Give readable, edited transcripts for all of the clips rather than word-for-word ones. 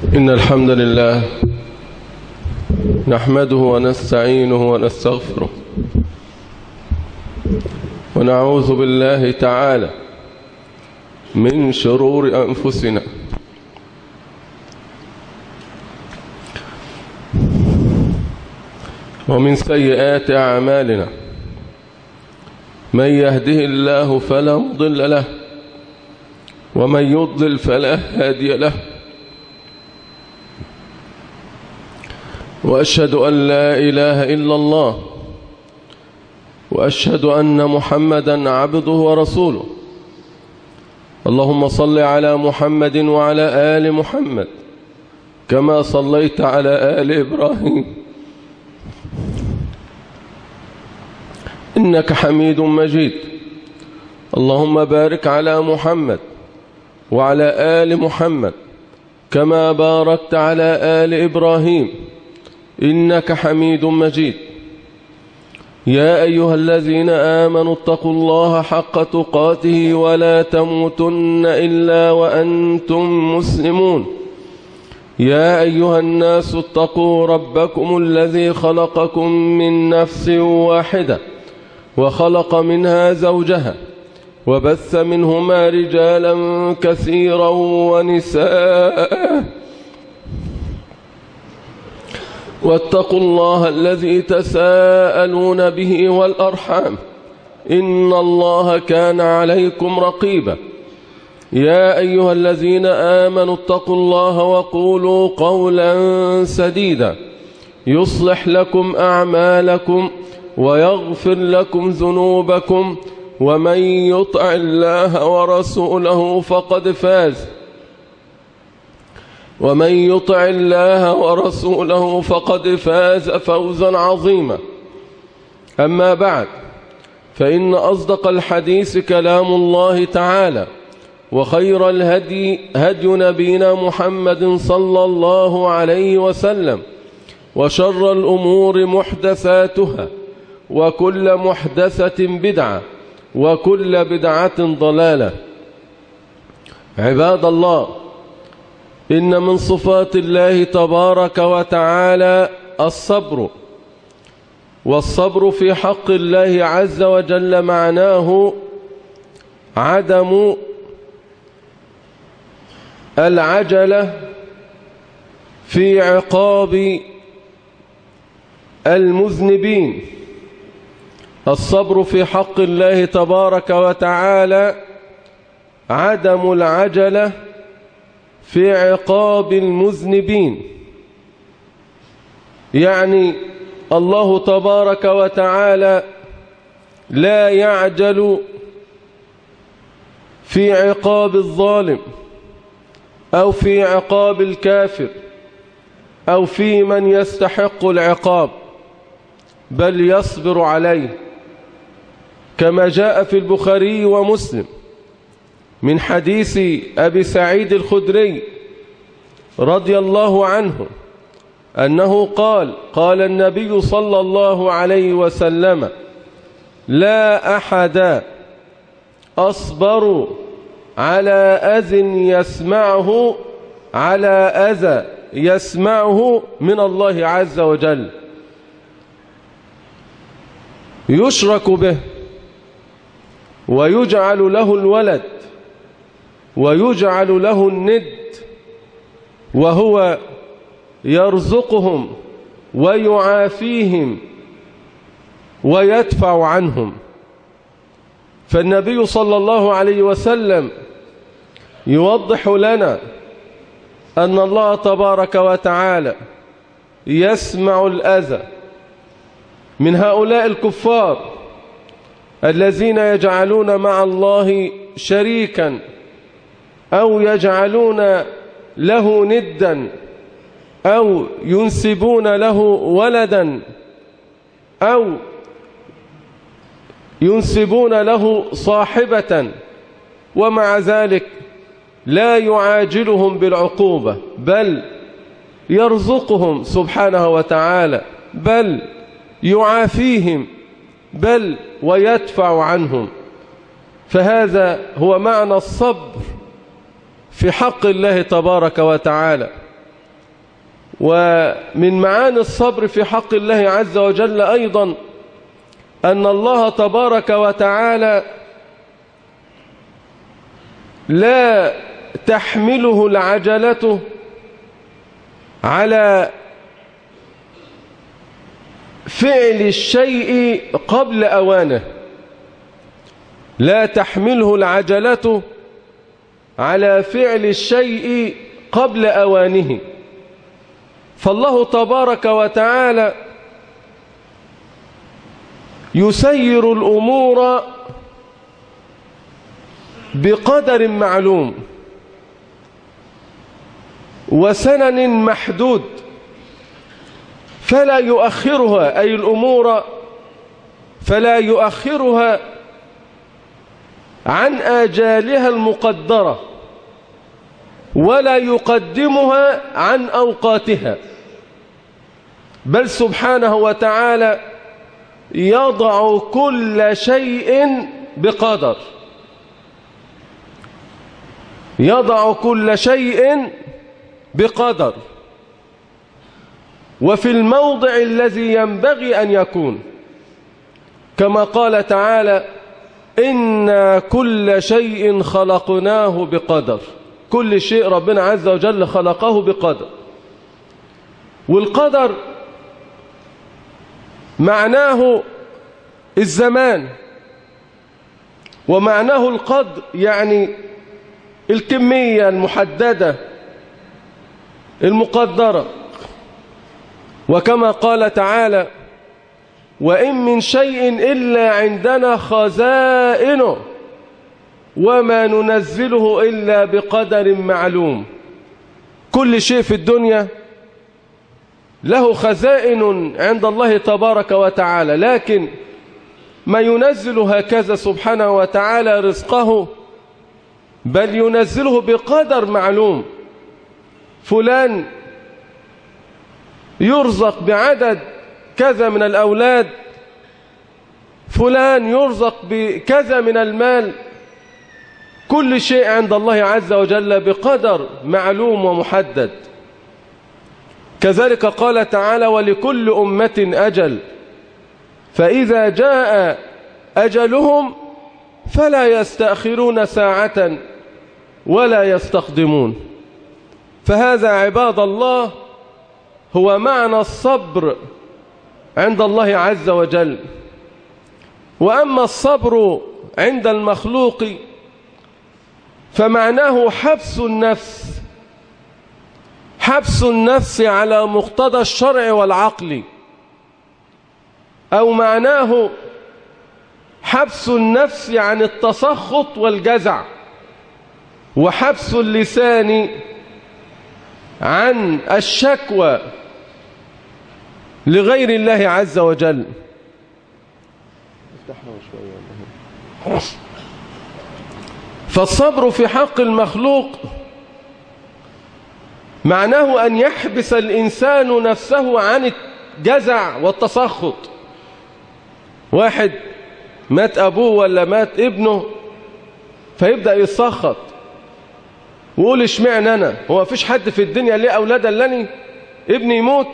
إن الحمد لله نحمده ونستعينه ونستغفره ونعوذ بالله تعالى من شرور أنفسنا ومن سيئات أعمالنا. من يهده الله فلا مضل له ومن يضلل فلا هادي له. وأشهد أن لا إله إلا الله وأشهد أن محمدا عبده ورسوله. اللهم صل على محمد وعلى آل محمد كما صليت على آل إبراهيم إنك حميد مجيد. اللهم بارك على محمد وعلى آل محمد كما باركت على آل إبراهيم إنك حميد مجيد. يا أيها الذين آمنوا اتقوا الله حق تقاته ولا تموتن إلا وأنتم مسلمون. يا أيها الناس اتقوا ربكم الذي خلقكم من نفس واحدة وخلق منها زوجها وبث منهما رجالا كثيرا ونساء واتقوا الله الذي تساءلون به والأرحام إن الله كان عليكم رقيبا. يا أيها الذين آمنوا اتقوا الله وقولوا قولا سديدا يصلح لكم أعمالكم ويغفر لكم ذنوبكم ومن يطع الله ورسوله فقد فاز فوزا عظيما. أما بعد، فإن أصدق الحديث كلام الله تعالى، وخير الهدي هدي نبينا محمد صلى الله عليه وسلم، وشر الأمور محدثاتها، وكل محدثة بدعة، وكل بدعة ضلالة. عباد الله، إن من صفات الله تبارك وتعالى الصبر، والصبر في حق الله عز وجل معناه عدم العجلة في عقاب المذنبين. الصبر في حق الله تبارك وتعالى عدم العجلة في عقاب المذنبين، يعني الله تبارك وتعالى لا يعجل في عقاب الظالم أو في عقاب الكافر أو في من يستحق العقاب، بل يصبر عليه، كما جاء في البخاري ومسلم من حديث أبي سعيد الخدري رضي الله عنه أنه قال النبي صلى الله عليه وسلم: لا أحد أصبر على أذى يسمعه من الله عز وجل، يشرك به ويجعل له الولد ويجعل له الند، وهو يرزقهم ويعافيهم ويدفع عنهم. فالنبي صلى الله عليه وسلم يوضح لنا أن الله تبارك وتعالى يسمع الأذى من هؤلاء الكفار الذين يجعلون مع الله شريكا أو يجعلون له ندا أو ينسبون له ولدا أو ينسبون له صاحبة، ومع ذلك لا يعاجلهم بالعقوبة، بل يرزقهم سبحانه وتعالى، بل يعافيهم، بل ويدفع عنهم. فهذا هو معنى الصبر في حق الله تبارك وتعالى. ومن معاني الصبر في حق الله عز وجل أيضا أن الله تبارك وتعالى لا تحمله العجلة على فعل الشيء قبل أوانه، لا تحمله العجلة على فعل الشيء قبل أوانه. فالله تبارك وتعالى يسير الأمور بقدر معلوم وسنن محدود، فلا يؤخرها، أي الأمور فلا يؤخرها عن آجالها المقدرة ولا يقدمها عن أوقاتها، بل سبحانه وتعالى يضع كل شيء بقدر، يضع كل شيء بقدر وفي الموضع الذي ينبغي أن يكون، كما قال تعالى: إنا كل شيء خلقناه بقدر. كل شيء ربنا عز وجل خلقه بقدر. والقدر معناه الزمان، ومعناه القدر يعني الكمية المحددة المقدرة، وكما قال تعالى: وإن من شيء إلا عندنا خزائنه وما ننزله إلا بقدر معلوم. كل شيء في الدنيا له خزائن عند الله تبارك وتعالى، لكن ما ينزل هكذا سبحانه وتعالى رزقه، بل ينزله بقدر معلوم. فلان يرزق بعدد كذا من الأولاد، فلان يرزق بكذا من المال، كل شيء عند الله عز وجل بقدر معلوم ومحدد. كذلك قال تعالى: ولكل أمة أجل فإذا جاء أجلهم فلا يستأخرون ساعة ولا يستقدمون. فهذا عباد الله هو معنى الصبر عند الله عز وجل. وأما الصبر عند المخلوق فمعناه حبس النفس، حبس النفس على مقتضى الشرع والعقل، أو معناه حبس النفس عن التسخط والجزع، وحبس اللسان عن الشكوى لغير الله عز وجل. فالصبر في حق المخلوق معناه أن يحبس الإنسان نفسه عن الجزع والتسخط. واحد مات أبوه ولا مات ابنه فيبدأ يتسخط ويقول: اشمعنى أنا؟ هو مفيش حد في الدنيا ليه أولاد لني ابني يموت؟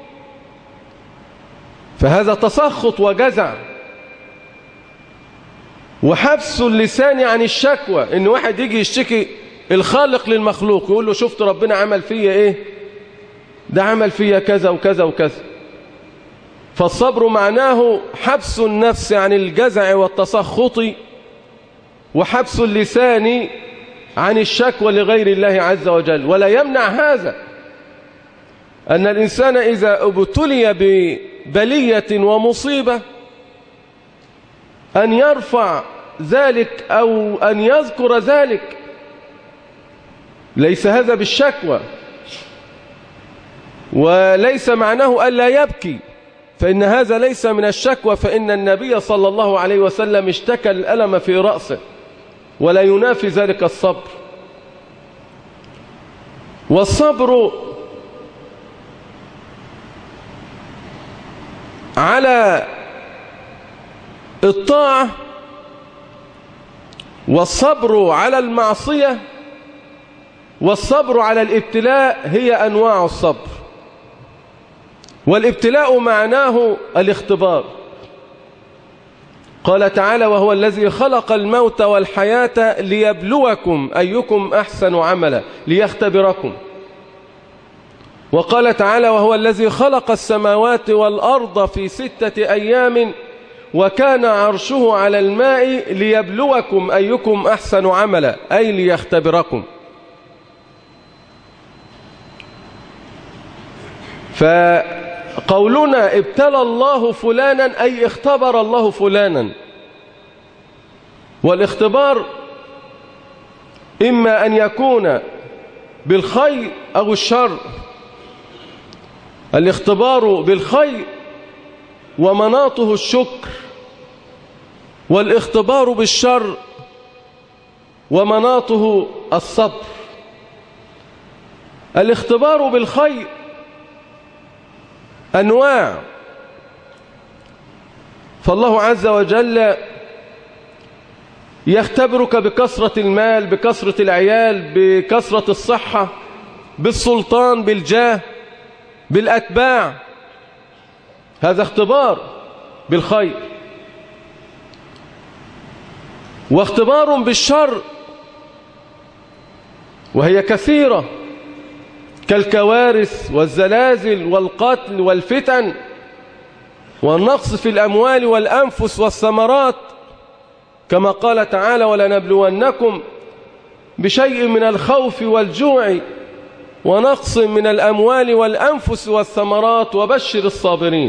فهذا تسخط وجزع. وحبس اللسان عن الشكوى، إن واحد يجي يشتكي الخالق للمخلوق يقول له: شفت ربنا عمل فيا إيه؟ ده عمل فيا كذا وكذا وكذا. فالصبر معناه حبس النفس عن الجزع والتسخط، وحبس اللسان عن الشكوى لغير الله عز وجل. ولا يمنع هذا أن الإنسان إذا ابتلي ببلية ومصيبة أن يرفع ذلك أو أن يذكر ذلك، ليس هذا بالشكوى، وليس معناه ألا يبكي، فإن هذا ليس من الشكوى، فإن النبي صلى الله عليه وسلم اشتكى الألم في رأسه، ولا ينافي ذلك الصبر. والصبر على الطاعة والصبر على المعصية والصبر على الابتلاء هي أنواع الصبر. والابتلاء معناه الاختبار. قال تعالى: وهو الذي خلق الموت والحياة ليبلوكم أيكم أحسن عملا، ليختبركم. وقال تعالى: وهو الذي خلق السماوات والأرض في 6 أيام وكان عرشه على الماء ليبلوكم أيكم أحسن عملا، أي ليختبركم. فقولنا ابتلى الله فلانا أي اختبر الله فلانا. والاختبار إما أن يكون بالخير أو الشر. الاختبار بالخير ومناطه الشكر، والاختبار بالشر ومناطه الصبر. الاختبار بالخير أنواع، فالله عز وجل يختبرك بكثرة المال، بكثرة العيال، بكثرة الصحة، بالسلطان، بالجاه، بالأتباع. هذا اختبار بالخير. واختبار بالشر وهي كثيرة، كالكوارث والزلازل والقتل والفتن والنقص في الأموال والأنفس والثمرات، كما قال تعالى: ولنبلونكم بشيء من الخوف والجوع ونقص من الأموال والأنفس والثمرات وبشر الصابرين.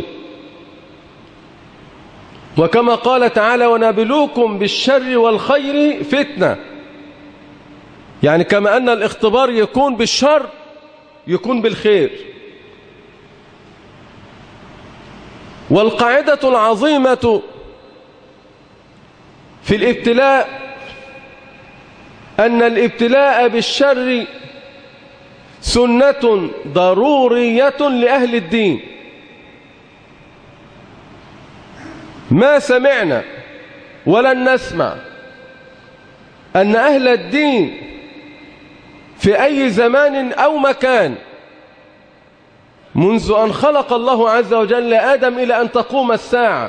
وكما قال تعالى: ونبلوكم بالشر والخير فتنة، يعني كما أن الاختبار يكون بالشر يكون بالخير. والقاعدة العظيمة في الابتلاء أن الابتلاء بالشر سنة ضرورية لأهل الدين. ما سمعنا ولن نسمع أن أهل الدين في أي زمان أو مكان منذ أن خلق الله عز وجل آدم إلى أن تقوم الساعة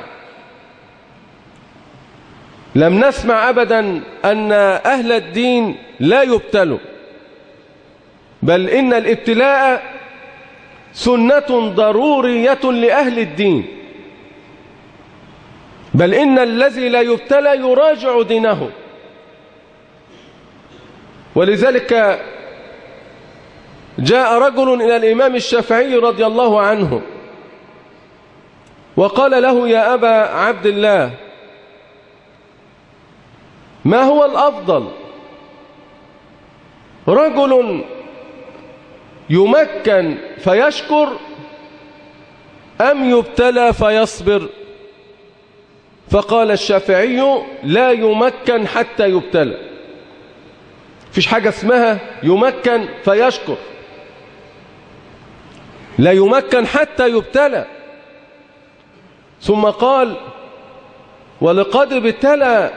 لم نسمع أبدا أن أهل الدين لا يبتلوا، بل إن الابتلاء سنة ضرورية لأهل الدين، بل إن الذي لا يبتلى يراجع دينه. ولذلك جاء رجل إلى الإمام الشافعي رضي الله عنه وقال له: يا أبا عبد الله، ما هو الأفضل، رجل يمكن فيشكر أم يبتلى فيصبر؟ فقال الشافعي: لا يمكن حتى يبتلى. فيش حاجة اسمها يمكن فيشكر، لا يمكن حتى يبتلى. ثم قال: ولقد ابتلى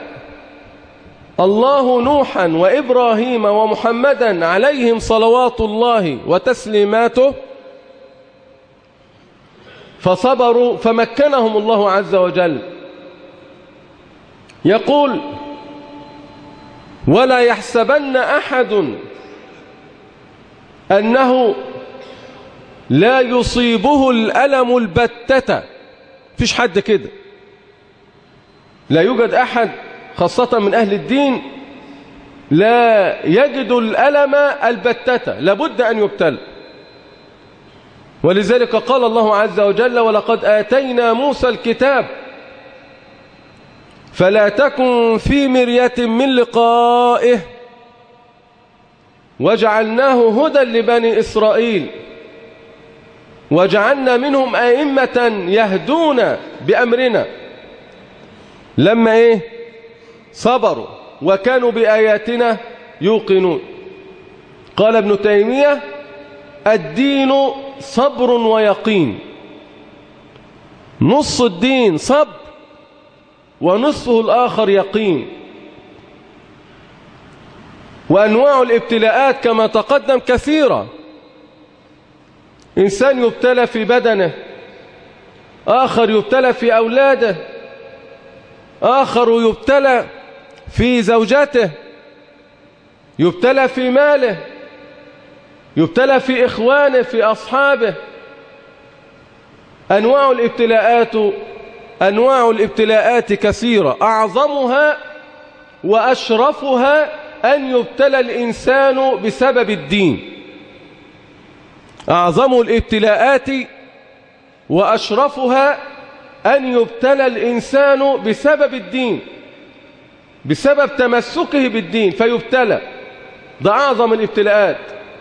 الله نوحا وإبراهيم ومحمدا عليهم صلوات الله وتسليماته فصبروا فمكنهم الله عز وجل. يقول: ولا يحسبن أحد أنه لا يصيبه الألم البتة. فيش حد كده، لا يوجد أحد خاصة من أهل الدين لا يجد الألم البتة، لابد أن يبتلى. ولذلك قال الله عز وجل: ولقد آتينا موسى الكتاب فلا تكن في مرية من لقائه وجعلناه هدى لبني إسرائيل وجعلنا منهم أئمة يهدون بأمرنا لما صبروا وكانوا بآياتنا يوقنون. قال ابن تيمية: الدين صبر ويقين. نص الدين صبر ونصفه الآخر يقين. وأنواع الابتلاءات كما تقدم كثيرة. إنسان يبتلى في بدنه آخر يبتلى في أولاده، آخر يبتلى في زوجته، يبتلى في ماله، يبتلى في إخوانه، في أصحابه. أنواع الابتلاءات كثيرة، أعظمها وأشرفها أن يبتلى الإنسان بسبب الدين. أعظم الابتلاءات وأشرفها أن يبتلى الإنسان بسبب الدين، بسبب تمسكه بالدين فيبتلى. ده أعظم الابتلاءات.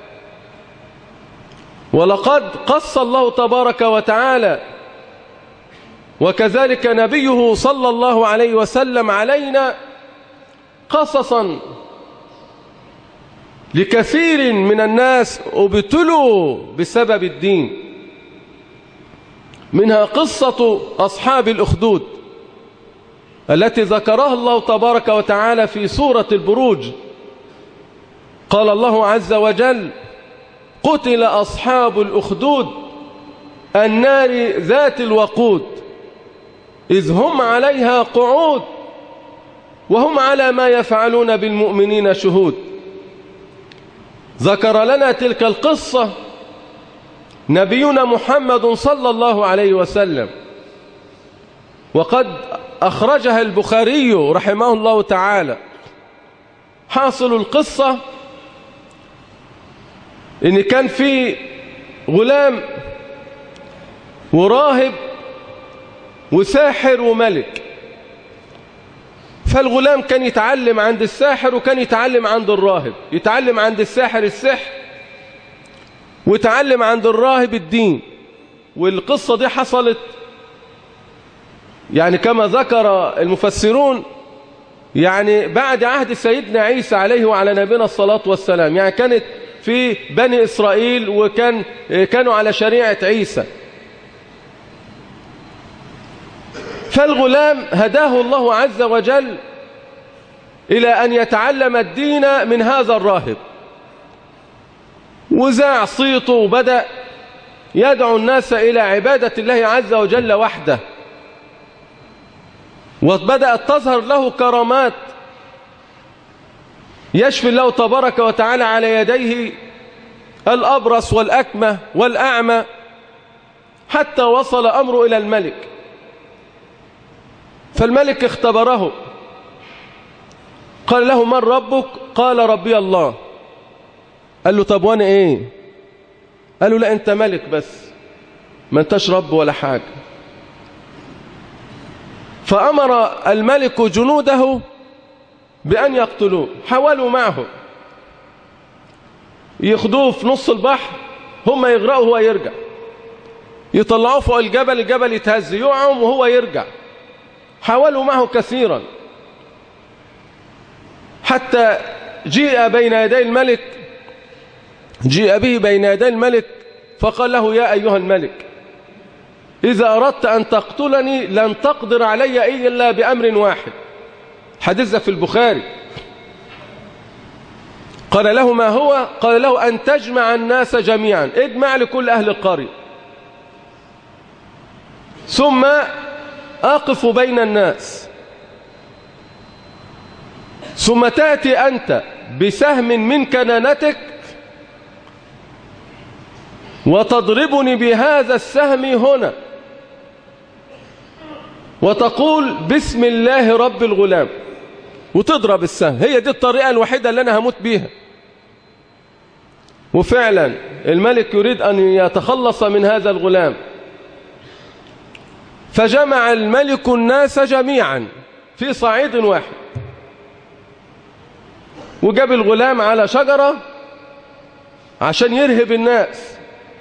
ولقد قص الله تبارك وتعالى وكذلك نبيه صلى الله عليه وسلم علينا قصصا لكثير من الناس ابتلوا بسبب الدين. منها قصة أصحاب الأخدود التي ذكرها الله تبارك وتعالى في سورة البروج. قال الله عز وجل: قتل أصحاب الأخدود النار ذات الوقود إذ هم عليها قعود وهم على ما يفعلون بالمؤمنين شهود. ذكر لنا تلك القصة نبينا محمد صلى الله عليه وسلم، وقد أخرجها البخاري رحمه الله تعالى. حاصل القصة إن كان في غلام وراهب وساحر وملك. فالغلام كان يتعلم عند الساحر وكان يتعلم عند الراهب، يتعلم عند الساحر السحر ويتعلم عند الراهب الدين. والقصة دي حصلت يعني كما ذكر المفسرون يعني بعد عهد سيدنا عيسى عليه وعلى نبينا الصلاة والسلام، يعني كانت في بني إسرائيل وكانوا على شريعة عيسى. فالغلام هداه الله عز وجل إلى أن يتعلم الدين من هذا الراهب، وزاع صيته وبدأ يدعو الناس إلى عبادة الله عز وجل وحده. وبدأت تظهر له كرامات، يشفي الله تبارك وتعالى على يديه الأبرص والأكمة والأعمى، حتى وصل أمره إلى الملك. فالملك اختبره، قال له: من ربك؟ قال: ربي الله. قال له: طب وانا ايه؟ قال له: لا انت ملك بس، ما انتش رب ولا حاجة. فأمر الملك جنوده بأن يقتلوه. حاولوا معه ياخدوه في نص البحر، هم يغرقوا وهو يرجع، يطلعوه فوق الجبل، الجبل يتهز، يقعهم وهو يرجع. حاولوا معه كثيرا حتى جيء بين يدي الملك، جيء به بين يدي الملك فقال له: يا أيها الملك، إذا أردت أن تقتلني لن تقدر علي إلا بأمر واحد. حديث في البخاري. قال له: ما هو؟ قال له: أن تجمع الناس جميعا، اجمع لكل أهل القرية، ثم أقف بين الناس، ثم تأتي أنت بسهم من كنانتك وتضربني بهذا السهم هنا وتقول: بسم الله رب الغلام، وتضرب السهم. هي دي الطريقة الوحيدة اللي أنا هموت بيها. وفعلا الملك يريد أن يتخلص من هذا الغلام، فجمع الملك الناس جميعا في صعيد واحد، وجاب الغلام على شجرة عشان يرهب الناس،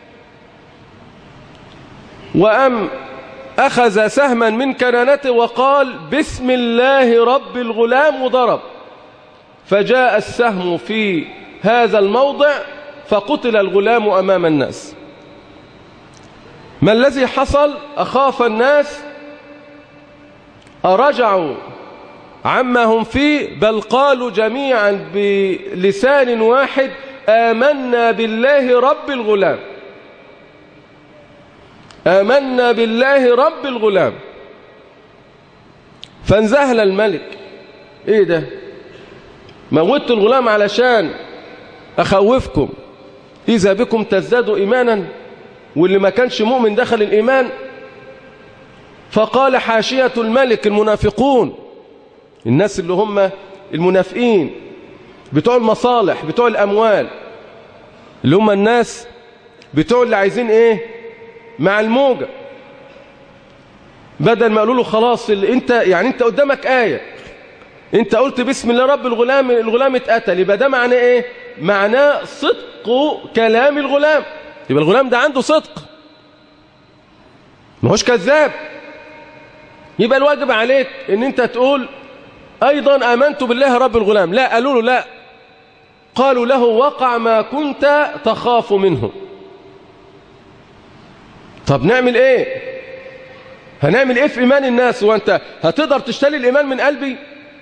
وأم أخذ سهما من كنانته وقال: بسم الله رب الغلام، وضرب، فجاء السهم في هذا الموضع فقتل الغلام أمام الناس. ما الذي حصل؟ أخاف الناس، أرجعوا عما هم فيه، بل قالوا جميعا بلسان واحد: آمنا بالله رب الغلام. آمنا بالله رب الغلام. فانزهل الملك، ايه ده؟ موتوا الغلام علشان أخوفكم إذا بكم تزدادوا إيمانا، واللي ما كانش مؤمن دخل الإيمان. فقال حاشية الملك المنافقون، الناس اللي هم المنافقين بتوع المصالح بتوع الأموال، اللي هم الناس بتوع اللي عايزين ايه مع الموجة، بدل ما قالوا له خلاص انت قدامك آية، انت قلت بسم الله رب الغلام، الغلام اتقتل، يبقى ده معناه ايه؟ معناه صدق كلام الغلام، يبقى الغلام ده عنده صدق، ما هوش كذاب. يبقى الواجب عليك ان انت تقول ايضا آمنت بالله رب الغلام. لا، قالوا له لا، قالوا له وقع ما كنت تخاف منه. طب نعمل ايه؟ هنعمل ايه في ايمان الناس؟ وانت هتقدر تشتري الايمان من قلبي؟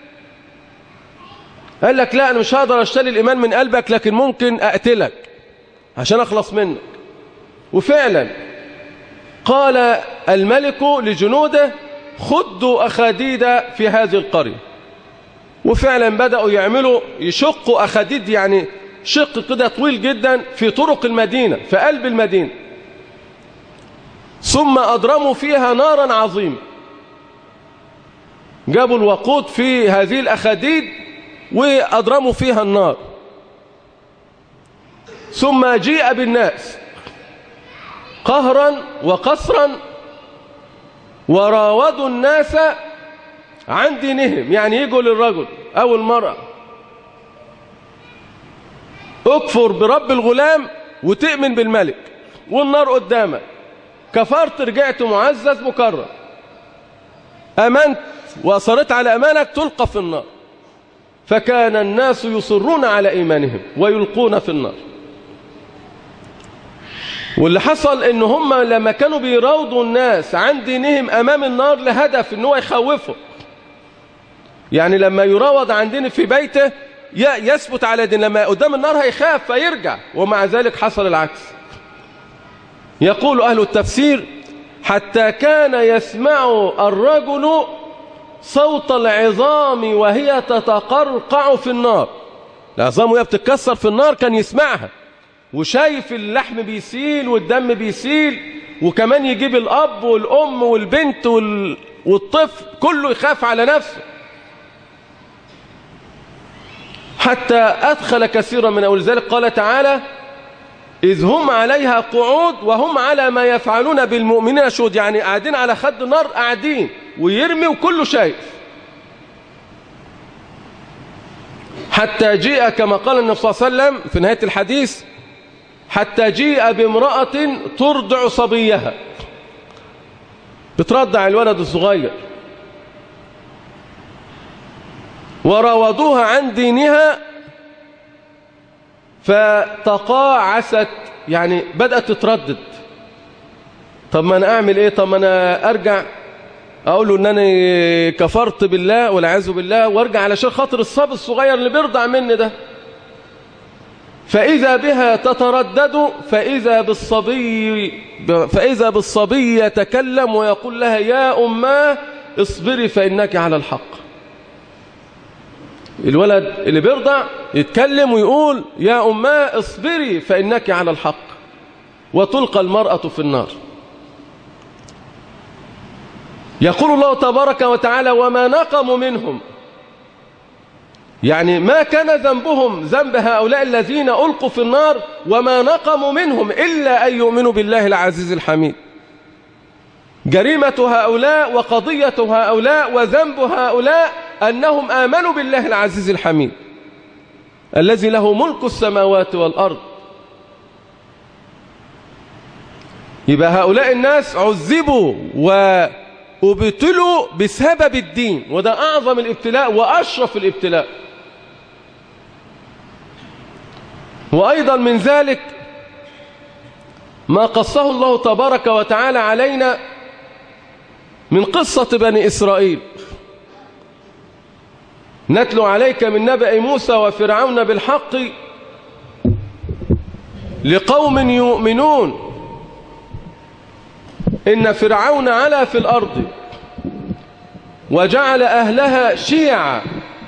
قال لك لا، انا مش هقدر اشتري الايمان من قلبك، لكن ممكن اقتلك عشان اخلص منك. وفعلا قال الملك لجنوده خدوا اخاديد في هذه القرية. وفعلا بدأوا يشقوا اخاديد، يعني شق كده طويل جدا في طرق المدينة، في قلب المدينة. ثم أضرموا فيها نارا عظيمة، جابوا الوقود في هذه الأخاديد وأضرموا فيها النار. ثم جيء بالناس قهرا وقسرا وراودوا الناس عن دينهم، يعني يجوا للرجل أو المرأة اكفر برب الغلام وتؤمن بالملك، والنار قدامك، كفرت رجعت معزز مكرم، أمنت وأصرت على أمانك تلقى في النار. فكان الناس يصرون على إيمانهم ويلقون في النار. واللي حصل إن هم لما كانوا بيراودوا الناس عن دينهم أمام النار لهدف إن هو يخوفه، يعني لما يراود عن دينه في بيته يثبت على دين، لما قدام النار هيخاف فيرجع، ومع ذلك حصل العكس. يقول أهل التفسير حتى كان يسمع الرجل صوت العظام وهي تتقرقع في النار، العظام وهي بتتكسر في النار كان يسمعها، وشايف اللحم بيسيل والدم بيسيل، وكمان يجيب الأب والأم والبنت والطفل كله يخاف على نفسه. حتى أدخل كثيرا من أول ذلك قال تعالى إذ هم عليها قعود وهم على ما يفعلون بالمؤمنين شهود، يعني قاعدين على خد النار، قاعدين ويرمي وكله شايف. حتى جيء كما قال النبي صلى الله عليه وسلم في نهاية الحديث حتى جيء بامرأة ترضع صبيها، بترضع الولد الصغير، وراودوها عن دينها فتقاعست، يعني بدأت تتردد. طب ما أنا أعمل إيه؟ طب ما أنا أرجع أقول له إن أنا كفرت بالله والعياذ بالله وأرجع علشان خاطر الصبي الصغير اللي بيرضع مني ده. فإذا بها تتردد فإذا بالصبي يتكلم ويقول لها يا أماه اصبري فإنك على الحق. الولد اللي بيرضع يتكلم ويقول يا أماه اصبري فإنك على الحق، وتلقى المرأة في النار. يقول الله تبارك وتعالى وما نقموا منهم، يعني ما كان ذنبهم ذنب هؤلاء الذين ألقوا في النار، وما نقموا منهم إلا أن يؤمنوا بالله العزيز الحميد. جريمة هؤلاء وقضية هؤلاء وذنب هؤلاء أنهم آمنوا بالله العزيز الحميد الذي له ملك السماوات والأرض. يبقى هؤلاء الناس عذبوا وابتلوا بسبب الدين، وده أعظم الابتلاء وأشرف الابتلاء. وأيضا من ذلك ما قصه الله تبارك وتعالى علينا من قصة بني إسرائيل. نتلو عليك من نبأ موسى وفرعون بالحق لقوم يؤمنون إن فرعون علا في الأرض وجعل أهلها شيعا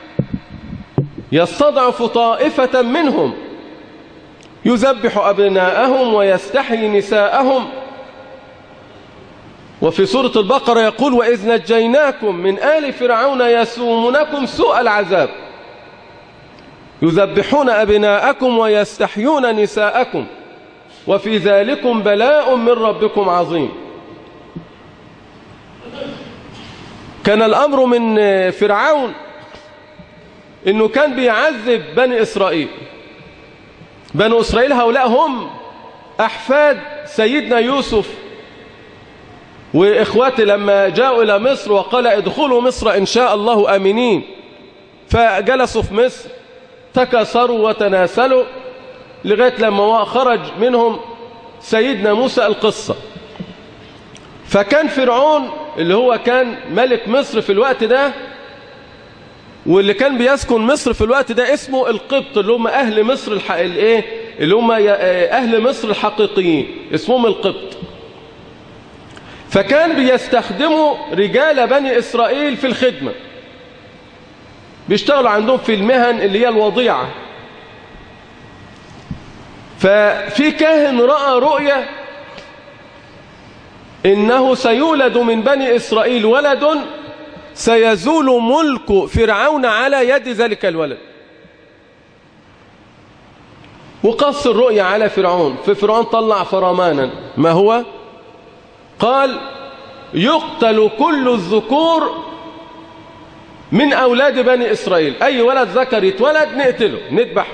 يستضعف طائفة منهم يذبح أبناءهم ويستحيي نساءهم. وفي سورة البقرة يقول وإذ نجيناكم من آل فرعون يسومونكم سوء العذاب يذبحون أبناءكم ويستحيون نساءكم وفي ذلكم بلاء من ربكم عظيم. كان الأمر من فرعون إنه كان بيعذب بني إسرائيل. بني إسرائيل هؤلاء هم أحفاد سيدنا يوسف وإخواته لما جاءوا إلى مصر وقال ادخلوا مصر إن شاء الله آمنين، فجلسوا في مصر تكاثروا وتناسلوا لغاية لما خرج منهم سيدنا موسى القصة. فكان فرعون اللي هو كان ملك مصر في الوقت ده واللي كان بيسكن مصر في الوقت ده اسمه القبط، اللي هم أهل مصر اللي هم أهل مصر الحقيقيين اسمهم القبط. فكان بيستخدموا رجال بني إسرائيل في الخدمة، بيشتغلوا عندهم في المهن اللي هي الوضيعة. ففي كاهن رأى رؤية إنه سيولد من بني إسرائيل ولد سيزول ملك فرعون على يد ذلك الولد. وقص الرؤية على فرعون، ففرعون طلع فرمانا. ما هو؟ قال يقتل كل الذكور من أولاد بني إسرائيل، أي ولد ذكر يتولد نقتله نذبحه.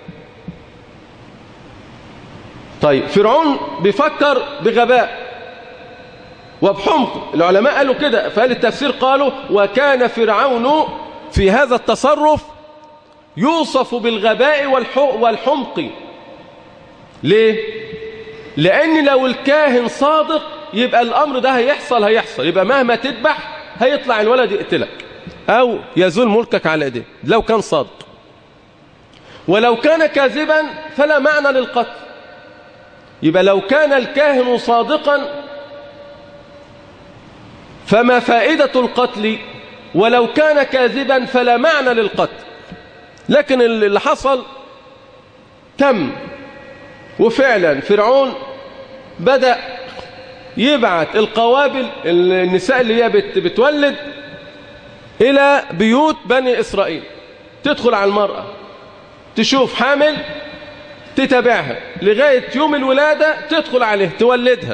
طيب فرعون بيفكر بغباء وبحمق، العلماء قالوا كده، فقال التفسير قالوا وكان فرعون في هذا التصرف يوصف بالغباء والحمق. ليه؟ لأن لو الكاهن صادق يبقى الأمر ده هيحصل، يبقى مهما تذبح هيطلع الولد يقتلك أو يزول ملكك على يديه لو كان صادق. ولو كان كاذبا فلا معنى للقتل. يبقى لو كان الكاهن صادقا فما فائدة القتل، ولو كان كاذبا فلا معنى للقتل. لكن اللي حصل تم، وفعلا فرعون بدأ يبعث القوابل النساء اللي هي بتولد إلى بيوت بني إسرائيل، تدخل على المرأة تشوف حامل تتابعها لغاية يوم الولادة، تدخل عليه تولدها.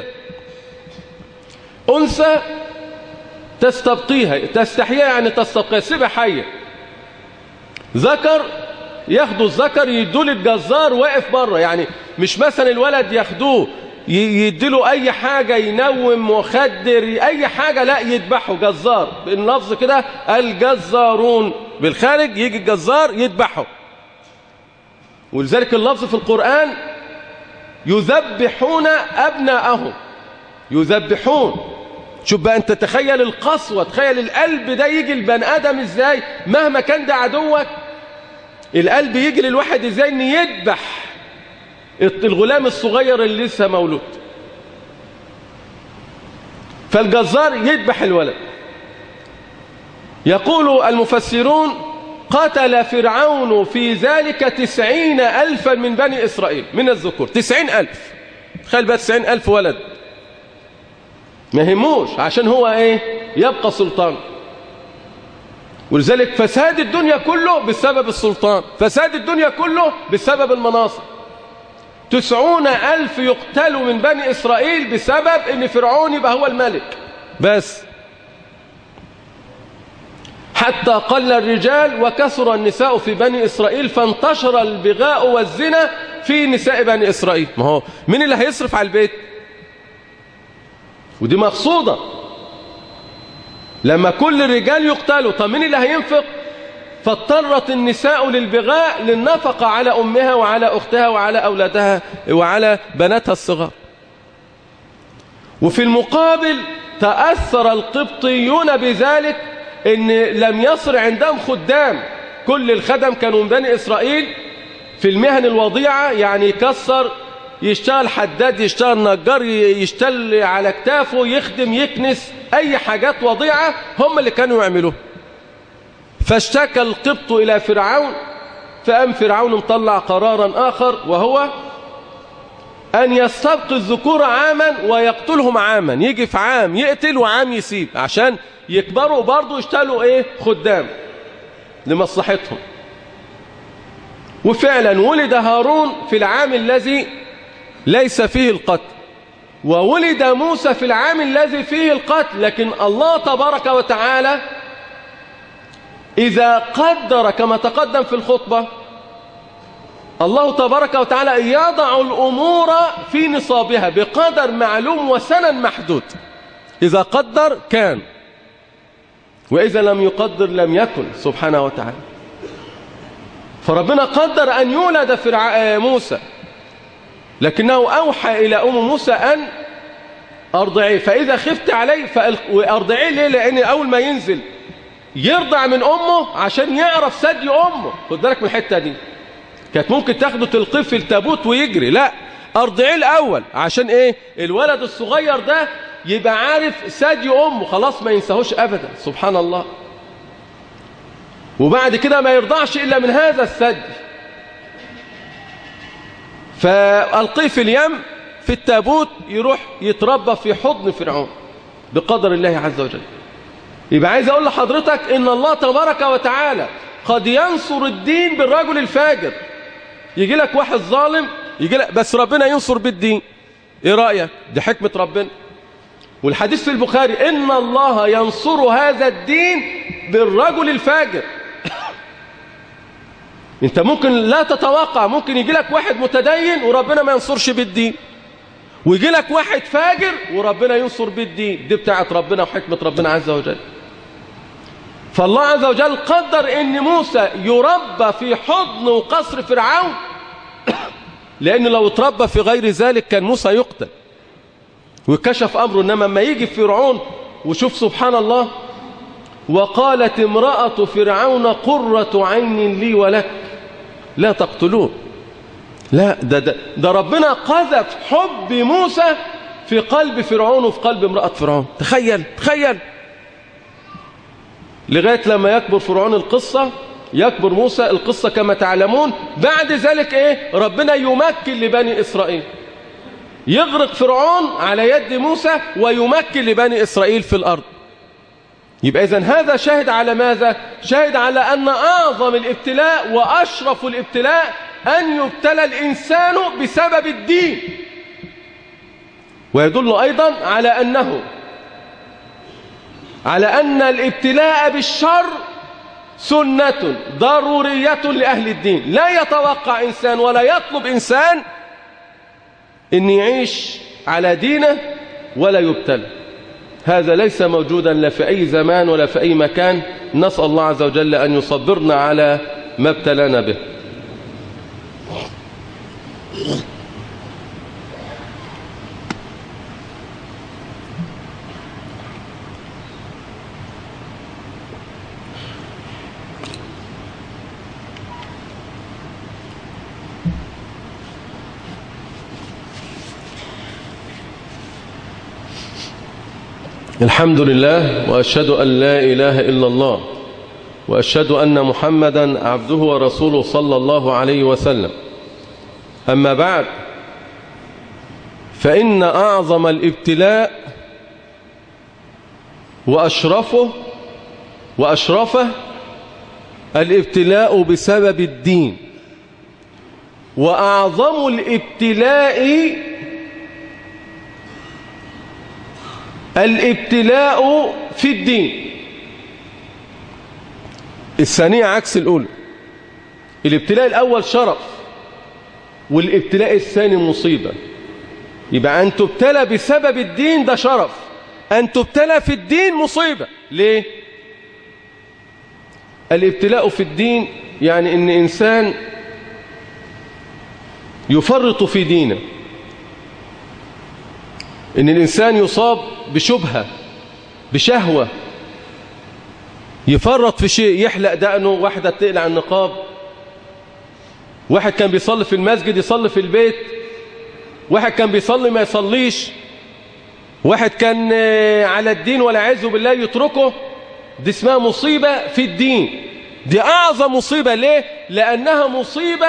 أنثى تستبقيها، تستحييها يعني تستبقيها، سيبها حية. ذكر ياخدوا الذكر يدوه للجزار واقف بره، يعني مش مثلا الولد ياخدوه يديله أي حاجة ينوم مخدر أي حاجة، لا يذبحه جزار. باللفظ كده الجزارون بالخارج يجي الجزار يذبحه. ولذلك اللفظ في القرآن يذبحون أبناءهم، يذبحون. شوف بقى أنت تخيل القسوة، تخيل القلب ده يجي البني آدم إزاي مهما كان ده عدوك، القلب يجي للواحد إزاي إن يذبح الغلام الصغير اللي لسه مولود. فالجزار يذبح الولد. يقول المفسرون قتل فرعون في ذلك 90,000 من بني إسرائيل من الذكور. 90,000. تخيل بقى 90,000 ولد ما يهموش، عشان هو يبقى سلطان. ولذلك فساد الدنيا كله بسبب السلطان، فساد الدنيا كله بسبب المناصب. 90,000 يقتلوا من بني إسرائيل بسبب ان فرعون يبقى هو الملك بس. حتى قل الرجال وكثر النساء في بني إسرائيل فانتشر البغاء والزنا في نساء بني إسرائيل. ما هو مين اللي هيصرف على البيت؟ ودي مقصودة. لما كل الرجال يقتلوا، طب مين اللي هينفق؟ فاضطرت النساء للبغاء للنفقة على أمها وعلى أختها وعلى أولادها وعلى بناتها الصغار. وفي المقابل تأثر القبطيون بذلك إن لم يصر عندهم خدام. كل الخدم كانوا من بني إسرائيل في المهن الوضيعة، يعني يكسر يشتغل حداد، يشتغل نجار، يشتغل على كتافه، يخدم، يكنس، أي حاجات وضيعة هم اللي كانوا يعملوها. فاشتكى القبط إلى فرعون، فقام فرعون مطلع قرارا آخر، وهو أن يستبقي الذكور عاما ويقتلهم عاما. يجي في عام يقتل وعام يسيب، عشان يكبروا برضو يشتغلوا خدام لمصلحتهم. وفعلا ولد هارون في العام الذي ليس فيه القتل، وولد موسى في العام الذي فيه القتل. لكن الله تبارك وتعالى إذا قدر كما تقدم في الخطبة، الله تبارك وتعالى يضع الأمور في نصابها بقدر معلوم وسنن محدود. إذا قدر كان، وإذا لم يقدر لم يكن سبحانه وتعالى. فربنا قدر أن يولد موسى، لكنه أوحى إلى أم موسى أن أرضعيه، فإذا خفت عليه فأرضعيه. ليه؟ لأن أول ما ينزل يرضع من أمه عشان يعرف ثدي أمه. خد بالك من الحتة دي، كانت ممكن تاخده تلقيه في التابوت ويجري، لا، أرضعيه الأول عشان الولد الصغير ده يبقى عارف ثدي أمه، خلاص ما ينساهوش أبدا. سبحان الله. وبعد كده ما يرضعش إلا من هذا الثدي. فألقيه في اليم في التابوت، يروح يتربى في حضن فرعون بقدر الله عز وجل. يبقى عايز أقول لحضرتك إن الله تبارك وتعالى قد ينصر الدين بالرجل الفاجر. يجي لك واحد ظالم، يجي لك بس ربنا ينصر بالدين. إيه رأيك؟ دي حكمة ربنا. والحديث في البخاري إن الله ينصر هذا الدين بالرجل الفاجر. انت ممكن لا تتوقع، ممكن يجي لك واحد متدين وربنا ما ينصرش بالدين، ويجي لك واحد فاجر وربنا ينصر بالدين. دي بتاعت ربنا وحكمة ربنا عز وجل. فالله عز وجل قدر ان موسى يربى في حضن وقصر فرعون، لأنه لو اتربى في غير ذلك كان موسى يقتل وكشف أمره. إنما ما يجي فرعون، وشوف سبحان الله، وقالت امرأة فرعون قرة عين لي ولك لا تقتلوه. لا، ده ربنا قذف حب موسى في قلب فرعون وفي قلب امرأة فرعون. تخيل لغاية لما يكبر فرعون القصة، يكبر موسى القصة كما تعلمون. بعد ذلك ربنا يمكن لبني إسرائيل، يغرق فرعون على يد موسى ويمكن لبني إسرائيل في الأرض. يبقى إذن هذا شاهد على ماذا؟ شاهد على أن أعظم الابتلاء وأشرف الابتلاء أن يبتلى الإنسان بسبب الدين. ويدل أيضا على أن الابتلاء بالشر سنة ضرورية لأهل الدين. لا يتوقع إنسان ولا يطلب إنسان أن يعيش على دينه ولا يبتلى. هذا ليس موجودا لا في أي زمان ولا في أي مكان. نسأل الله عز وجل أن يصبرنا على ما ابتلانا به. الحمد لله، وأشهد أن لا إله إلا الله، وأشهد أن محمدا عبده ورسوله صلى الله عليه وسلم. أما بعد، فإن أعظم الابتلاء وأشرفه الابتلاء بسبب الدين. وأعظم الابتلاء في الدين. الثانية عكس الأولى. الابتلاء الأول شرف، والابتلاء الثاني مصيبة. يبقى أن تبتلى بسبب الدين ده شرف، أن تبتلى في الدين مصيبة. ليه؟ الابتلاء في الدين يعني أن إنسان يفرط في دينه، إن الإنسان يصاب بشبهة، بشهوة، يفرط في شيء، يحلق دقنه، واحدة تقلع النقاب، واحد كان بيصلي في المسجد يصلي في البيت، واحد كان بيصلي ما يصليش، واحد كان على الدين والعياذ بالله يتركه، دي اسمها مصيبة في الدين. دي أعظم مصيبة. ليه؟ لأنها مصيبة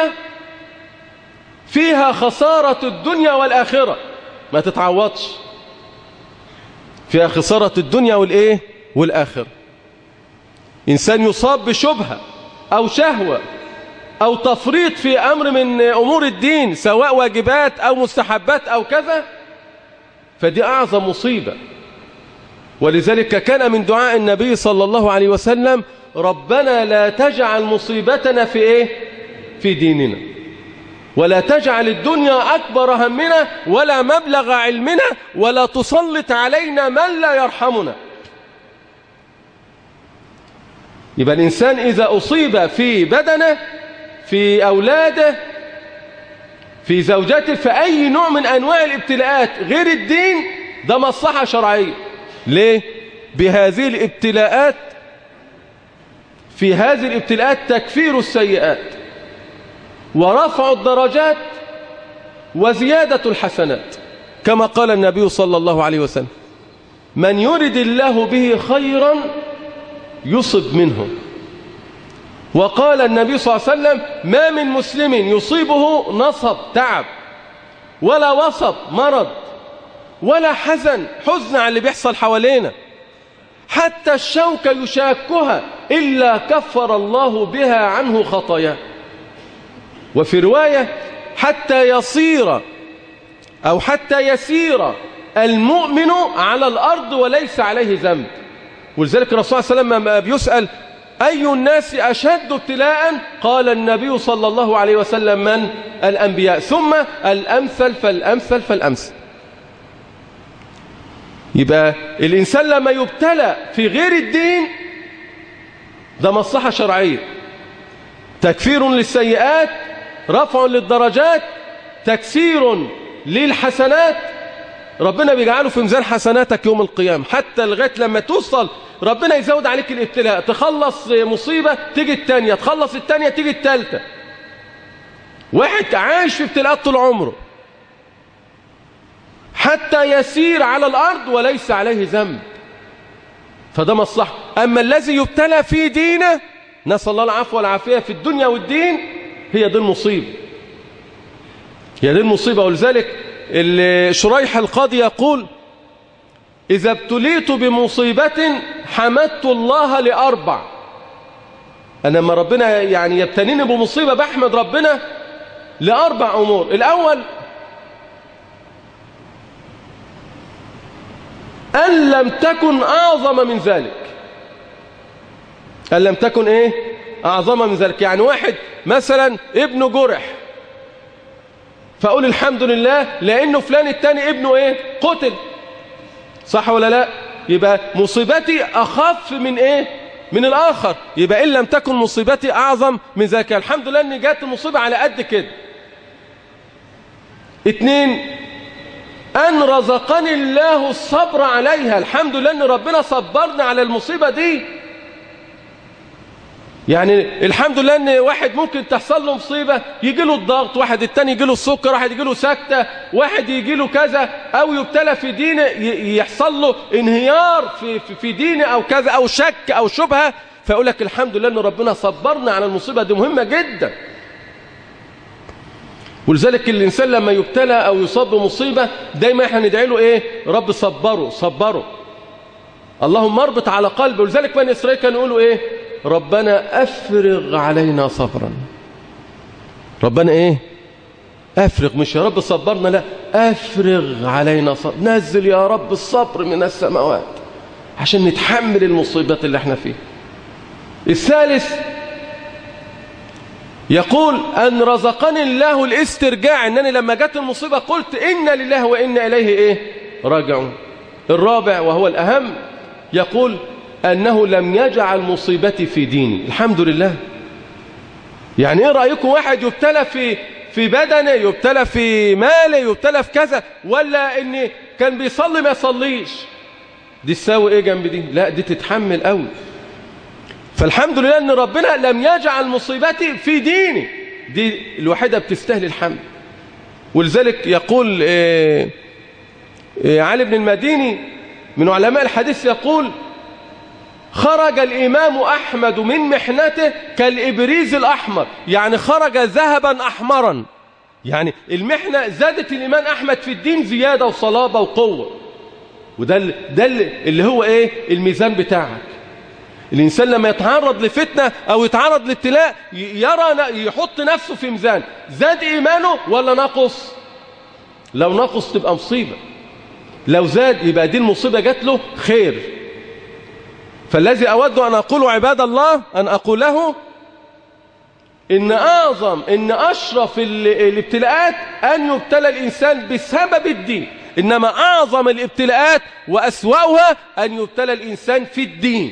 فيها خسارة الدنيا والآخرة، ما تتعوضش، فيها خسارة الدنيا والإيه؟ والآخرة. إنسان يصاب بشبهة أو شهوة أو تفريط في أمر من أمور الدين، سواء واجبات أو مستحبات أو كذا، فدي أعظم مصيبة. ولذلك كان من دعاء النبي صلى الله عليه وسلم: ربنا لا تجعل مصيبتنا في إيه؟ في ديننا، ولا تجعل الدنيا أكبر همنا ولا مبلغ علمنا ولا تسلط علينا من لا يرحمنا. يبقى الإنسان إذا أصيب في بدنه، في أولاده، في زوجته، في أي نوع من أنواع الابتلاءات غير الدين، ده مصلحة شرعية. ليه؟ بهذه الابتلاءات، في هذه الابتلاءات تكفير السيئات ورفع الدرجات وزيادة الحسنات، كما قال النبي صلى الله عليه وسلم: من يرد الله به خيرا يصب منه. وقال النبي صلى الله عليه وسلم: ما من مسلم يصيبه نصب تعب ولا وصب مرض ولا حزن على اللي بيحصل حوالينا، حتى الشوكة يشاكها، إلا كفر الله بها عنه خطاياه. وفي رواية: حتى يسير المؤمن على الأرض وليس عليه ذنب. ولذلك الرسول صلى الله عليه وسلم بيسأل: أي الناس أشد ابتلاء؟ قال النبي صلى الله عليه وسلم: من؟ الأنبياء، ثم الأمثل فالأمثل فالأمثل. يبقى الإنسان لما يبتلى في غير الدين، ده مصلحة شرعية، تكفير للسيئات، رفع للدرجات، تكسير للحسنات. ربنا بيجعله في ميزان حسناتك يوم القيامة، حتى لغاية لما توصل ربنا يزود عليك الابتلاء، تخلص مصيبة تيجي التانية، تخلص التانية تيجي التالتة. واحد عايش في ابتلاءات طول عمره، حتى يسير على الأرض وليس عليه ذنب، فده مصلحة. أما الذي يبتلى في دينه، نسأل الله العفو والعافية في الدنيا والدين، هي دي المصيبة، هي دي المصيبة. ولذلك شريح القاضي يقول: إذا ابتليت بمصيبة حمدت الله لأربع. أنا لما ربنا يعني يبتليني بمصيبة بحمد ربنا لأربع أمور. الأول: أن لم تكن أعظم من ذلك. أن لم تكن إيه؟ أعظم من ذلك. يعني واحد مثلا ابنه جرح، فأقول الحمد لله لأنه فلان التاني ابنه إيه؟ قتل. صح ولا لا؟ يبقى مصيبتي أخف من إيه؟ من الآخر. يبقى إن لم تكن مصيبتي أعظم من ذلك، الحمد لله أن جات المصيبة على قد كده. 2: أن رزقني الله الصبر عليها، الحمد لله أن ربنا صبرنا على المصيبة دي. يعني الحمد لله أن واحد ممكن تحصل له مصيبة يجي له الضغط، واحد التاني يجي له السكر، واحد يجي له سكتة، واحد يجي له كذا، أو يبتلى في دينه يحصل له انهيار في دينه أو كذا، أو شك أو شبهة، فيقول لك الحمد لله أن ربنا صبرنا على المصيبة دي. مهمة جدا. ولذلك الإنسان لما يبتلى أو يصاب بمصيبة دايما احنا ندعي له إيه؟ رب صبره، اللهم اربط على قلبه. ولذلك بني إسرائيل كانوا يقولوا إيه؟ ربنا أفرغ علينا صبرا. ربنا إيه؟ أفرغ، مش يا رب صبرنا، لا، أفرغ علينا صبر، نزل يا رب الصبر من السماوات عشان نتحمل المصيبات اللي احنا فيها. الثالث: يقول أن رزقني الله الاسترجاع، أنني لما جت المصيبة قلت إنا لله وإنا إليه إيه؟ راجعون. الرابع وهو الأهم: يقول أنه لم يجعل مصيبتي في ديني، الحمد لله. يعني إيه رأيكم واحد يبتلى في بدنه، يبتلى في ماله، يبتلى في كذا، ولا إن كان بيصلي ما يصليش، دي تساوي إيه جنب دي؟ لا، دي تتحمل قوي. فالحمد لله أن ربنا لم يجعل مصيبتي في ديني، دي الوحيدة بتستاهل الحمد. ولذلك يقول علي بن المديني من علماء الحديث يقول: خرج الإمام أحمد من محنته كالإبريز الأحمر، يعني خرج ذهبا أحمرا. يعني المحنة زادت الإمام أحمد في الدين زيادة وصلابة وقوة. وده اللي هو إيه الميزان بتاعك. الإنسان لما يتعرض لفتنة أو يتعرض لابتلاء يحط نفسه في ميزان، زاد إيمانه ولا نقص؟ لو نقص تبقى مصيبة، لو زاد يبقى دي المصيبة جات له خير. فالذي أود أن أقوله عباد الله أن أقوله إن أشرف الابتلاءات أن يبتلى الإنسان بسبب الدين، إنما أعظم الابتلاءات وأسوأها أن يبتلى الإنسان في الدين.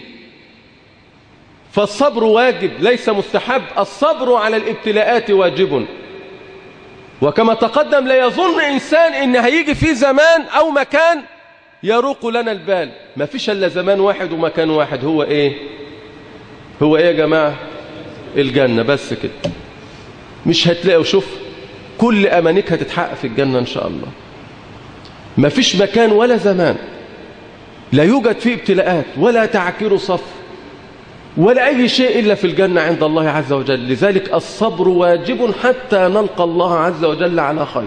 فالصبر واجب ليس مستحب، الصبر على الابتلاءات واجب. وكما تقدم لا يظن إنسان إن هيجي في زمان أو مكان يروق لنا البال. ما فيش إلا زمان واحد ومكان واحد. هو إيه يا جماعة؟ الجنة بس كده. مش هتلاقوا، شوف كل أمانيك هتتحقق في الجنة إن شاء الله. ما فيش مكان ولا زمان لا يوجد فيه ابتلاءات ولا تعكير صف ولا أي شيء إلا في الجنة عند الله عز وجل. لذلك الصبر واجب حتى نلقى الله عز وجل على خير.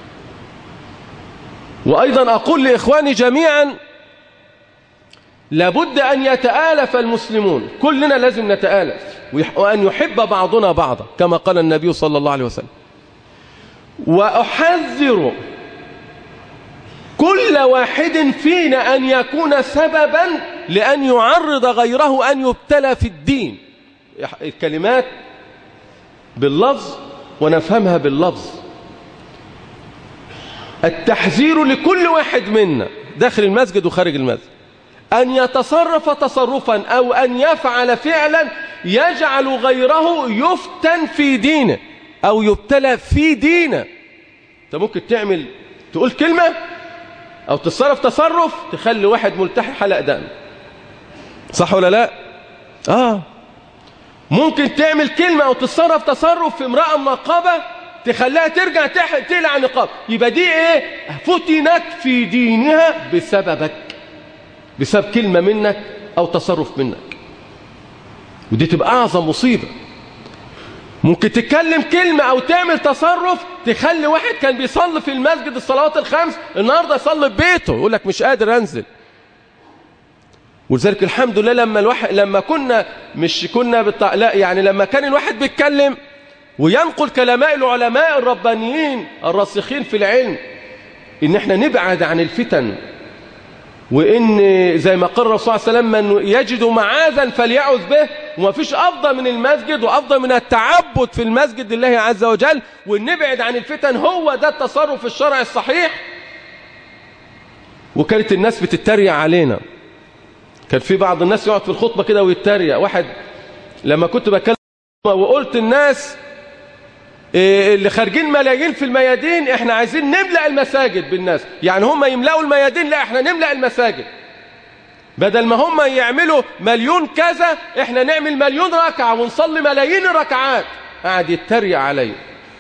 وأيضا أقول لإخواني جميعا لابد أن يتآلف المسلمون، كلنا لازم نتآلف، وأن يحب بعضنا بعضا كما قال النبي صلى الله عليه وسلم. وأحذر كل واحد فينا أن يكون سببا لأن يعرض غيره أن يبتلى في الدين. الكلمات باللفظ ونفهمها باللفظ. التحذير لكل واحد منا داخل المسجد وخارج المسجد أن يتصرف تصرفا أو أن يفعل فعلا يجعل غيره يفتن في دينه أو يبتلى في دينه. أنت ممكن تقول كلمة أو تتصرف تصرف تخلي واحد ملتحي حلق دقن، صح ولا لا؟ ممكن تعمل كلمة أو تتصرف تصرف في امرأة منقبة تخليها ترجع تقلع نقاب. يبقى دي إيه؟ فتنت في دينها بسبب كلمة منك أو تصرف منك. ودي تبقى أعظم مصيبة. ممكن تتكلم كلمة أو تعمل تصرف تخلي واحد كان بيصلي في المسجد الصلوات الخمس النهاردة يصلي في بيته، يقول لك مش قادر أنزل. ولذلك الحمد لله لما لما كان الواحد بيتكلم وينقل كلماء العلماء الربانيين الراسخين في العلم إن احنا نبعد عن الفتن، وإن زي ما قال الرسول صلى الله عليه وسلم: من يجد معاذا فليعوذ به. وما فيش أفضل من المسجد وأفضل من التعبد في المسجد لله عز وجل، ونبعد عن الفتن. هو ده التصرف الشرعي الصحيح. وكانت الناس بتتريق علينا. كان في بعض الناس يقعد في الخطبة كده ويتريق. واحد لما كنت بكلم وقلت الناس اللي خارجين ملايين في الميادين احنا عايزين نملأ المساجد بالناس، يعني هم يملأوا الميادين، لا احنا نملأ المساجد. بدل ما هم يعملوا مليون كذا احنا نعمل مليون ركعة ونصلي ملايين الركعات. قاعد يتريق علي.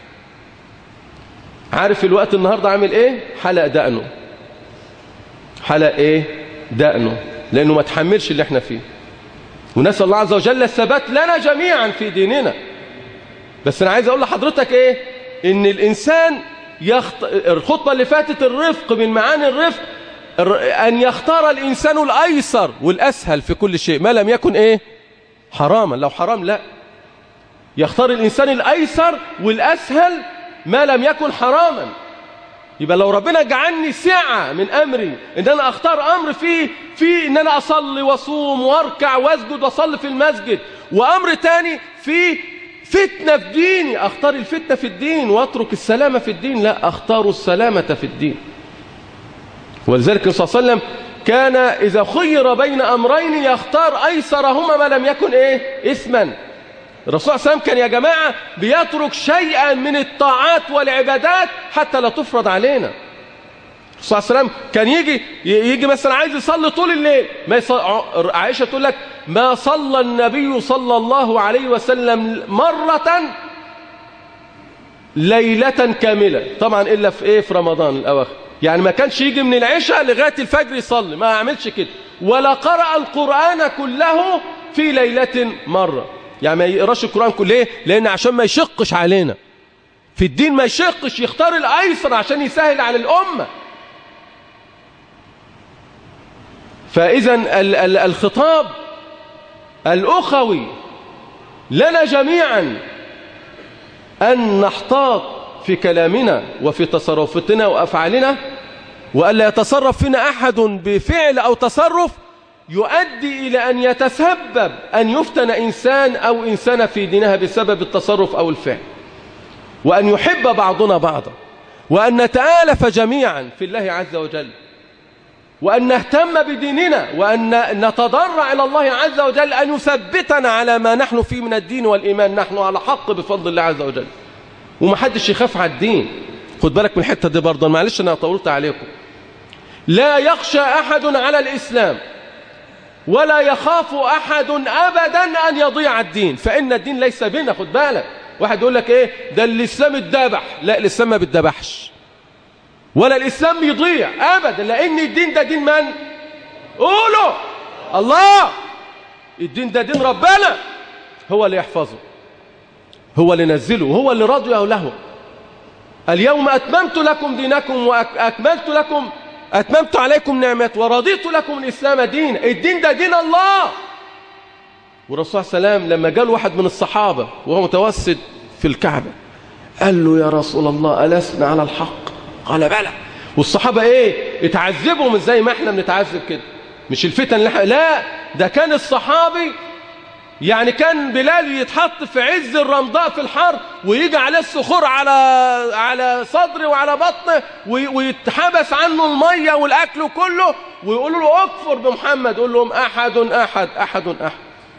عارف الوقت النهاردة عامل ايه؟ حلق دقنه. حلق ايه؟ دقنه، لانه ما تحملش اللي احنا فيه. ونسأل الله عز وجل الثبات لنا جميعا في ديننا. بس أنا عايز أقول لحضرتك إيه؟ إن الإنسان الخطبة اللي فاتت الرفق، من معاني الرفق أن يختار الإنسان الأيسر والأسهل في كل شيء ما لم يكن إيه؟ حراما. لو حرام لا، يختار الإنسان الأيسر والأسهل ما لم يكن حراما. يبقى لو ربنا جعلني سعة من أمري إن أنا أختار أمر فيه إن أنا أصلي وأصوم وأركع وأسجد وأصلي في المسجد، وأمر تاني فيه فتنة في ديني، أختار الفتنة في الدين وأترك السلامة في الدين. لا، أختار السلامة في الدين. ولذلك الرسول صلى الله عليه وسلم كان إذا خير بين أمرين يختار أيسرهما ما لم يكن إيه؟ إثما. الرسول صلى الله عليه وسلم كان يا جماعة بيترك شيئا من الطاعات والعبادات حتى لا تفرض علينا. الرسول صلى الله عليه وسلم كان يجي مثلا عايز يصلي طول الليل، عائشة تقول لك: ما صلى النبي صلى الله عليه وسلم مرة ليلة كاملة، طبعا إلا في إيه؟ في رمضان الأواخر. يعني ما كانش يجي من العشاء لغاية الفجر يصلي، ما أعملش كده. ولا قرأ القرآن كله في ليلة مرة، يعني ما يقراش القرآن كله. ليه؟ لأن عشان ما يشقش علينا في الدين، ما يشقش، يختار الأيسر عشان يسهل على الأمة. فإذا الخطاب الأخوي لنا جميعا أن نحتاط في كلامنا وفي تصرفاتنا وأفعالنا، وألا يتصرف فينا أحد بفعل أو تصرف يؤدي إلى أن يتسبب أن يفتن إنسان أو إنسانة في دينها بسبب التصرف أو الفعل، وأن يحب بعضنا بعضا، وأن نتآلف جميعا في الله عز وجل، وأن نهتم بديننا، وأن نتضرع إلى الله عز وجل أن يثبتنا على ما نحن فيه من الدين والإيمان. نحن على حق بفضل الله عز وجل، ومحدش يخاف على الدين. خد بالك من الحتة دي برضه، معلش أنا طولت عليكم. لا يخشى أحد على الإسلام، ولا يخاف أحد أبدا أن يضيع الدين، فإن الدين ليس بنا. خد بالك، واحد يقول لك إيه ده الإسلام اتذبح. لا، الإسلام ما بيتذبحش، ولا الإسلام يضيع أبدا، لأن الدين ده دين من؟ قولوا الله. الدين ده دين ربنا، هو اللي يحفظه، هو اللي نزله، هو اللي رضيه له. اليوم أتممت لكم دينكم أتممت عليكم نعمتي ورضيت لكم الإسلام دين. الدين ده دين الله. والرسول صلى الله عليه وسلم لما جاء واحد من الصحابة وهو متوسد في الكعبة قال له يا رسول الله ألسنا على الحق؟ قال بلى. والصحابة ايه؟ اتعذبوا من زي ما احنا بنتعذب كده، مش الفتن اللي لا، ده كان الصحابي يعني كان بلال يتحط في عز الرمضاء في الحر ويجي عليه الصخور على صدره وعلى بطنه ويتحبس عنه المية والأكل كله، ويقولوا له اكفر بمحمد، يقول لهم أحد أحد أحد أحد.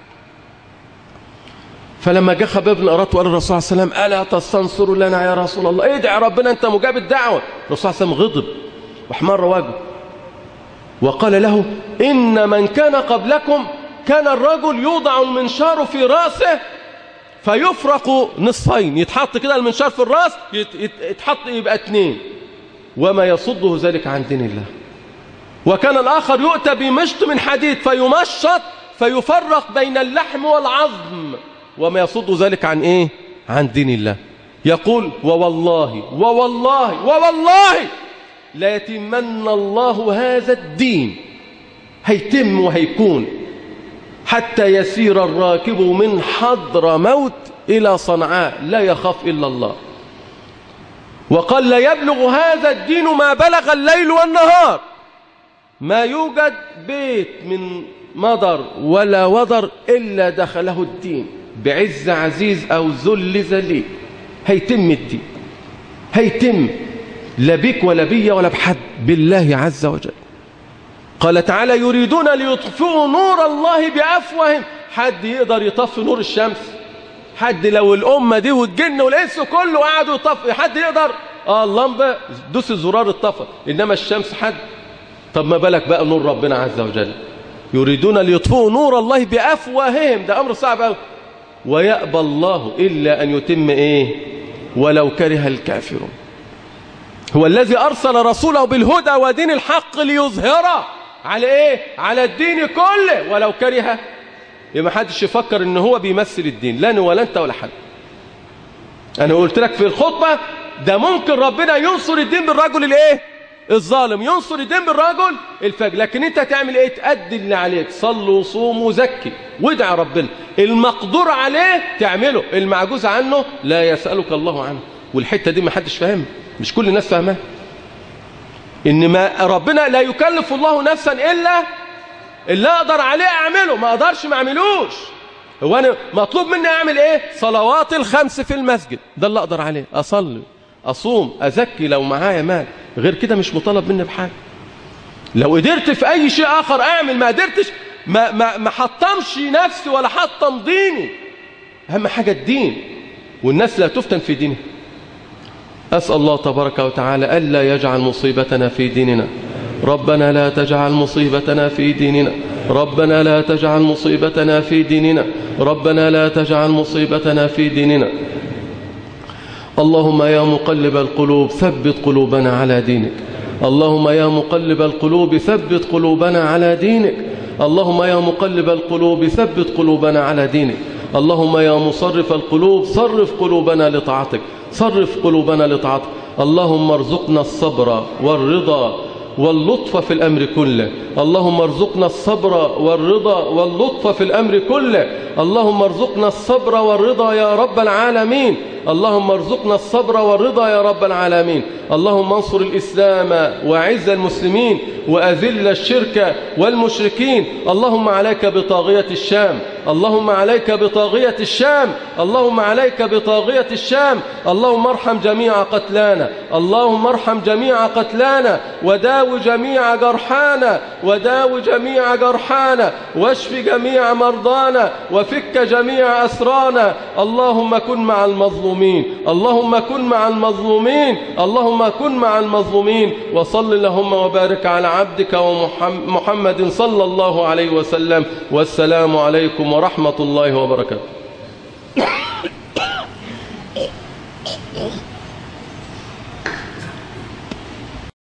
فلما جاء خباب بن الأرات وقال الرسول صلى الله عليه وسلم ألا تستنصر لنا يا رسول الله؟ ادعي ربنا، أنت مجاب الدعوة. الرسول صلى الله عليه وسلم غضب واحمر وجهه وقال له إن من كان قبلكم كان الرجل يوضع المنشار في رأسه فيفرق نصفين، يتحط كده المنشار في الرأس يتحط يبقى 2، وما يصده ذلك عن دين الله. وكان الآخر يؤتى بمشط من حديد فيمشط فيفرق بين اللحم والعظم، وما يصد ذلك عن ايه؟ عن دين الله. يقول ووالله ووالله ووالله لا يتمن الله هذا الدين، هيتم وهيكون حتى يسير الراكب من حضرموت إلى صنعاء لا يخاف إلا الله. وقال لا يبلغ هذا الدين ما بلغ الليل والنهار، ما يوجد بيت من مضر ولا وضر إلا دخله الدين بعز عزيز أو ذل ذليل. هيتم الدين، هيتم، لا بك ولا بي ولا بحد، بالله عز وجل. قال تعالى يريدون ليطفئوا نور الله بأفواههم. حد يقدر يطفي نور الشمس؟ حد لو الأمة دي والجن والإنس كله قعدوا يطفي، حد يقدر؟ اللمبة دوس الزرار اتطفى، إنما الشمس حد؟ طب ما بالك بقى نور ربنا عز وجل. يريدون ليطفئوا نور الله بأفواههم، ده أمر صعب قوي. ويأبى الله إلا أن يتم إيه؟ ولو كره الكافرون. هو الذي أرسل رسوله بالهدى ودين الحق ليظهره على إيه؟ على الدين كله ولو كره. ما حدش يفكر إن هو بيمثل الدين، لا أنا ولا أنت ولا حد. أنا قلت لك في الخطبة ده ممكن ربنا ينصر الدين بالرجل الإيه؟ الظالم، ينصر الدين بالرجل الفجر، لكن انت تعمل ايه؟ تأدي اللي عليك، صل وصوم وزكي وادعي ربنا. المقدور عليه تعمله، المعجوز عنه لا يسألك الله عنه. والحتة دي ما حدش فاهمها، مش كل الناس فاهمها، ان ما ربنا لا يكلف الله نفسا الا اللي اقدر عليه اعمله، ما اقدرش ما اعملوش. هو انا مطلوب مني اعمل ايه؟ صلوات الخمس في المسجد، ده اللي اقدر عليه، اصلي اصوم ازكي لو معايا مال، غير كده مش مطالب مني بحاجه. لو قدرت في اي شيء اخر اعمل، ما قدرتش ما حطمش نفسي ولا حطم ديني. اهم حاجه الدين، والناس لا تفتن في دينها. اسال الله تبارك وتعالى الا يجعل مصيبتنا في ديننا. ربنا لا تجعل مصيبتنا في ديننا، ربنا لا تجعل مصيبتنا في ديننا، ربنا لا تجعل مصيبتنا في ديننا. اللهم يا مقلب القلوب ثبت قلوبنا على دينك. اللهم يا مقلب القلوب ثبت قلوبنا على دينك. اللهم يا مقلب القلوب ثبت قلوبنا على دينك. اللهم يا مصرف القلوب صرف قلوبنا لطاعتك، صرف قلوبنا لطاعتك. اللهم ارزقنا الصبر والرضا واللطف في الأمر كله. اللهم ارزقنا الصبر والرضا واللطف في الأمر كله. اللهم ارزقنا الصبر والرضا يا رب العالمين. اللهم ارزقنا الصبر والرضا يا رب العالمين. اللهم انصر الإسلام وعز المسلمين وأذل الشرك والمشركين. اللهم عليك بطاغية الشام، اللهم عليك بطاغية الشام، اللهم عليك بطاغية الشام. اللهم ارحم جميع قتلانا، اللهم ارحم جميع قتلانا، وداو جميع جرحانا، وداو جميع جرحانا، واشف جميع مرضانا، وفك جميع أسرانا. اللهم كن مع المظلومين، اللهم كن مع المظلومين، اللهم كن مع المظلومين. وصل اللهم وبارك على عبدك ومحمد صلى الله عليه وسلم. والسلام عليكم ورحمة الله وبركاته.